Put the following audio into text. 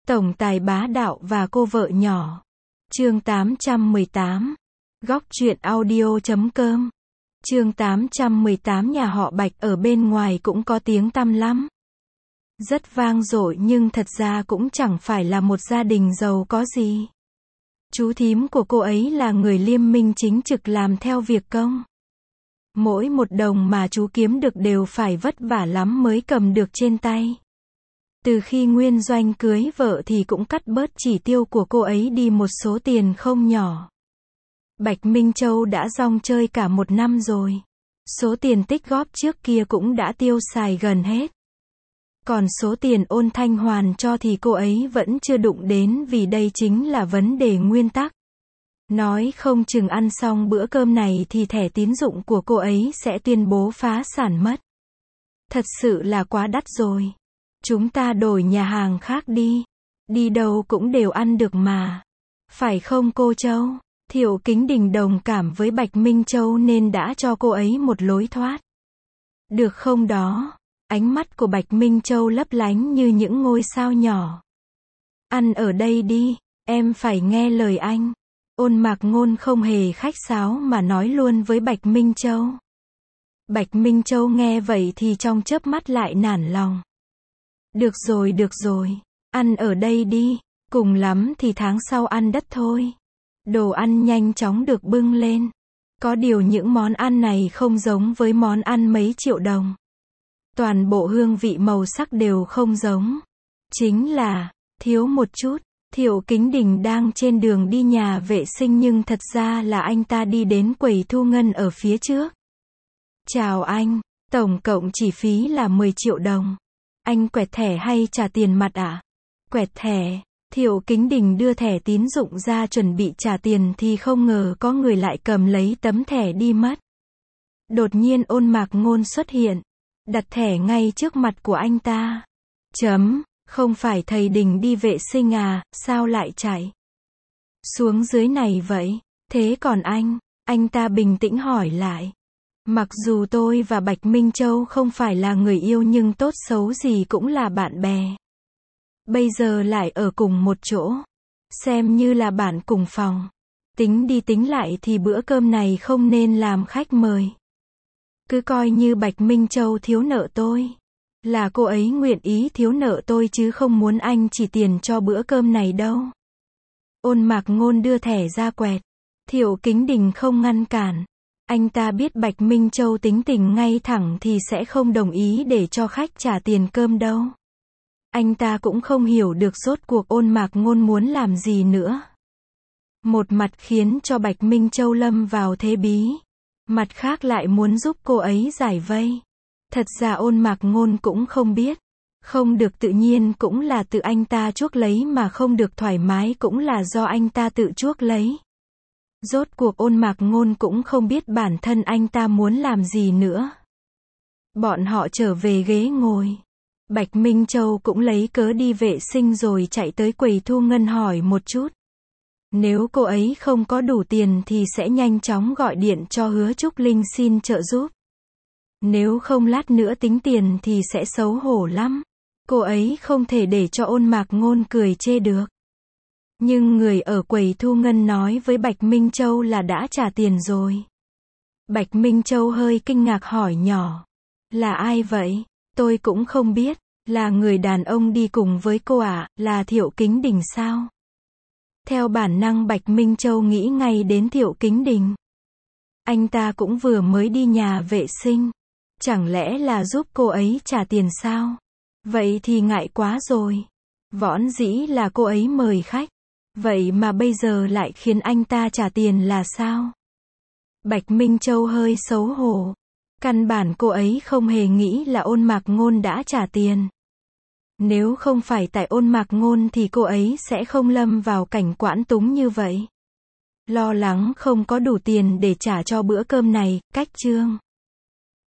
Tổng tài bá đạo và cô vợ nhỏ. Chương 818. Góc truyện audio.com. Chương 818. Nhà họ Bạch ở bên ngoài cũng có tiếng tăm lắm. Rất vang dội nhưng thật ra cũng chẳng phải là một gia đình giàu có gì. Chú thím của cô ấy là người liêm minh chính trực làm theo việc công. Mỗi một đồng mà chú kiếm được đều phải vất vả lắm mới cầm được trên tay. Từ khi Nguyên Doanh cưới vợ thì cũng cắt bớt chỉ tiêu của cô ấy đi một số tiền không nhỏ. Bạch Minh Châu đã rong chơi cả một năm rồi. Số tiền tích góp trước kia cũng đã tiêu xài gần hết. Còn số tiền Ôn Thanh Hoàn cho thì cô ấy vẫn chưa đụng đến vì đây chính là vấn đề nguyên tắc. Nói không chừng ăn xong bữa cơm này thì thẻ tín dụng của cô ấy sẽ tuyên bố phá sản mất. Thật sự là quá đắt rồi. Chúng ta đổi nhà hàng khác đi. Đi đâu cũng đều ăn được mà. Phải không cô Châu? Thiệu Kính Đình đồng cảm với Bạch Minh Châu nên đã cho cô ấy một lối thoát. Được không đó? Ánh mắt của Bạch Minh Châu lấp lánh như những ngôi sao nhỏ. Ăn ở đây đi, em phải nghe lời anh. Ôn Mạc Ngôn không hề khách sáo mà nói luôn với Bạch Minh Châu. Bạch Minh Châu nghe vậy thì trong chớp mắt lại nản lòng. Được rồi, ăn ở đây đi, cùng lắm thì tháng sau ăn đất thôi. Đồ ăn nhanh chóng được bưng lên. Có điều những món ăn này không giống với món ăn mấy triệu đồng. Toàn bộ hương vị màu sắc đều không giống. Chính là, thiếu một chút. Thiệu Kính Đình đang trên đường đi nhà vệ sinh nhưng thật ra là anh ta đi đến quầy thu ngân ở phía trước. Chào anh, tổng cộng chi phí là 10 triệu đồng. Anh quẹt thẻ hay trả tiền mặt ạ? Quẹt thẻ. Thiệu Kính Đình đưa thẻ tín dụng ra chuẩn bị trả tiền thì không ngờ có người lại cầm lấy tấm thẻ đi mất. Đột nhiên Ôn Mạc Ngôn xuất hiện, đặt thẻ ngay trước mặt của anh ta. Không phải thầy Đình đi vệ sinh à, sao lại chạy xuống dưới này vậy? Thế còn anh ta bình tĩnh hỏi lại. Mặc dù tôi và Bạch Minh Châu không phải là người yêu nhưng tốt xấu gì cũng là bạn bè. Bây giờ lại ở cùng một chỗ. Xem như là bạn cùng phòng. Tính đi tính lại thì bữa cơm này không nên làm khách mời. Cứ coi như Bạch Minh Châu thiếu nợ tôi. Là cô ấy nguyện ý thiếu nợ tôi chứ không muốn anh chỉ tiền cho bữa cơm này đâu. Ôn Mạc Ngôn đưa thẻ ra quẹt. Thiệu Kính Đình không ngăn cản. Anh ta biết Bạch Minh Châu tính tình ngay thẳng thì sẽ không đồng ý để cho khách trả tiền cơm đâu. Anh ta cũng không hiểu được rốt cuộc Ôn Mạc Ngôn muốn làm gì nữa. Một mặt khiến cho Bạch Minh Châu lâm vào thế bí. Mặt khác lại muốn giúp cô ấy giải vây. Thật ra Ôn Mạc Ngôn cũng không biết. Không được tự nhiên cũng là tự anh ta chuốc lấy mà không được thoải mái cũng là do anh ta tự chuốc lấy. Rốt cuộc Ôn Mạc Ngôn cũng không biết bản thân anh ta muốn làm gì nữa. Bọn họ trở về ghế ngồi. Bạch Minh Châu cũng lấy cớ đi vệ sinh rồi chạy tới quầy thu ngân hỏi một chút. Nếu cô ấy không có đủ tiền thì sẽ nhanh chóng gọi điện cho Hứa Trúc Linh xin trợ giúp. Nếu không lát nữa tính tiền thì sẽ xấu hổ lắm. Cô ấy không thể để cho Ôn Mạc Ngôn cười chê được. Nhưng người ở quầy thu ngân nói với Bạch Minh Châu là đã trả tiền rồi. Bạch Minh Châu hơi kinh ngạc hỏi nhỏ. Là ai vậy? Tôi cũng không biết. Là người đàn ông đi cùng với cô ạ, là Thiệu Kính Đình sao? Theo bản năng Bạch Minh Châu nghĩ ngay đến Thiệu Kính Đình. Anh ta cũng vừa mới đi nhà vệ sinh. Chẳng lẽ là giúp cô ấy trả tiền sao? Vậy thì ngại quá rồi. Võn dĩ là cô ấy mời khách. Vậy mà bây giờ lại khiến anh ta trả tiền là sao? Bạch Minh Châu hơi xấu hổ. Căn bản cô ấy không hề nghĩ là Ôn Mạc Ngôn đã trả tiền. Nếu không phải tại Ôn Mạc Ngôn thì cô ấy sẽ không lâm vào cảnh quãng túng như vậy. Lo lắng không có đủ tiền để trả cho bữa cơm này, cách chương